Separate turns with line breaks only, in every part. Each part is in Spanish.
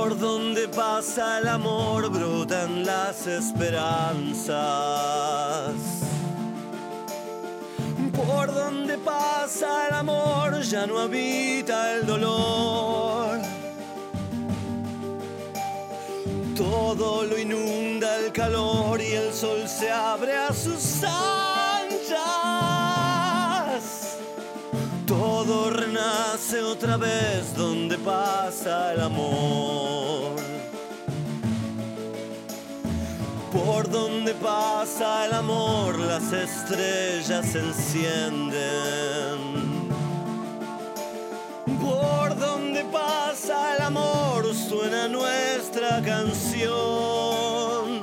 Por donde pasa el amor brotan las esperanzas. Por donde pasa el amor ya no habita el dolor. Todo lo inunda el calor y el sol se abre a sus anchas. Todo renace otra vez donde pasa el amor. Por donde pasa el amor las estrellas se encienden. Por donde pasa el amor suena nuestra canción.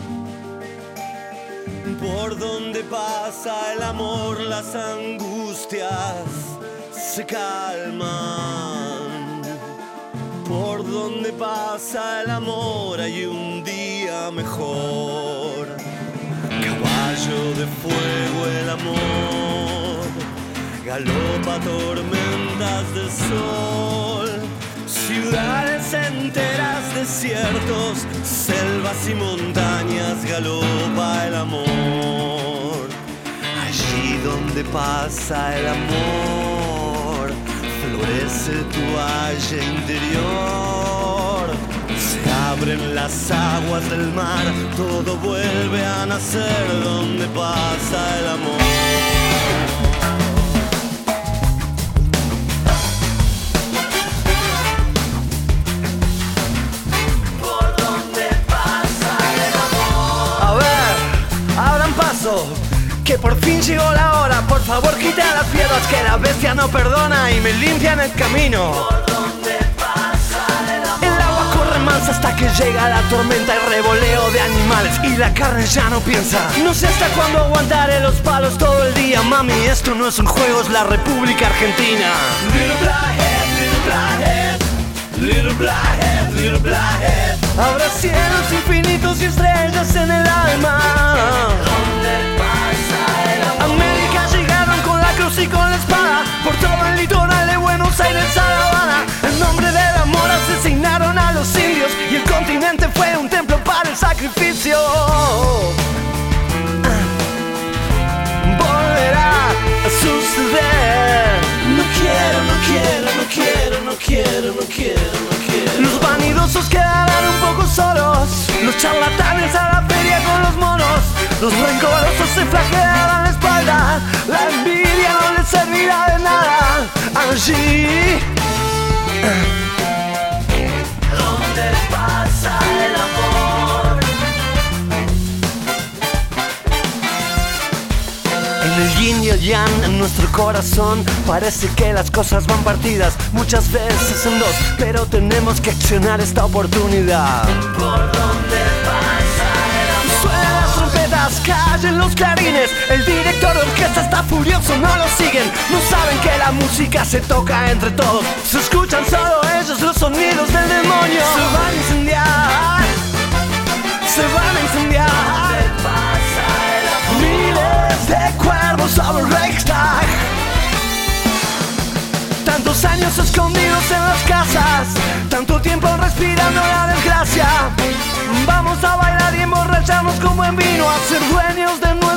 Por donde pasa el amor las angustias se calman. Por donde pasa el amor hay un día mejor. Caballo de fuego el amor, galopa tormentas de sol. Ciudades enteras, desiertos, selvas y montañas, galopa el amor. Allí donde pasa el amor, florece tu valle interior. Se abren las aguas del mar, todo vuelve a nacer donde pasa el amor. Que por fin llegó la hora, por favor quita las piedras que la bestia no perdona y me limpian el camino.
Por donde pasa
el agua corre mansa hasta que llega la tormenta y revoleo de animales y la carne ya no piensa. No sé hasta cuándo aguantaré los palos todo el día, mami, esto no es un juego, es la República Argentina. Little blackhead, little blackhead, little blackhead, little blackhead. Habrá cielos infinitos y estrellas en el alma. América llegaron con la cruz y con la espada por todo el litoral de Buenos Aires a La Habana. En nombre del amor asesinaron a los indios y el continente fue un templo para el sacrificio. Volverá a suceder. No quiero, no quiero, no quiero, no quiero, no quiero, no quiero. Los vanidosos quedarán un poco solos, los charlatanes a la feria con los monos. Los rencorosos se flagelarán la espalda, la envidia no les servirá de nada. Allí donde pasa el amor. En el yin y el yang, en nuestro corazón, parece que las cosas van partidas muchas veces en dos, pero tenemos que accionar esta oportunidad. Por donde pasa el amor. Suenan las trompetas, callen los clarines, el director de orquesta está furioso, no lo siguen. No saben que la música se toca entre todos, se escuchan solo ellos los sonidos del demonio. Se van a incendiar, se van a incendiar. Miles de cuervos sobre el Reichstag, tantos años escondidos en las casas, tanto tiempo respirando la desgracia. Vamos a bailar y emborracharnos como en vino, a ser dueños de nuestro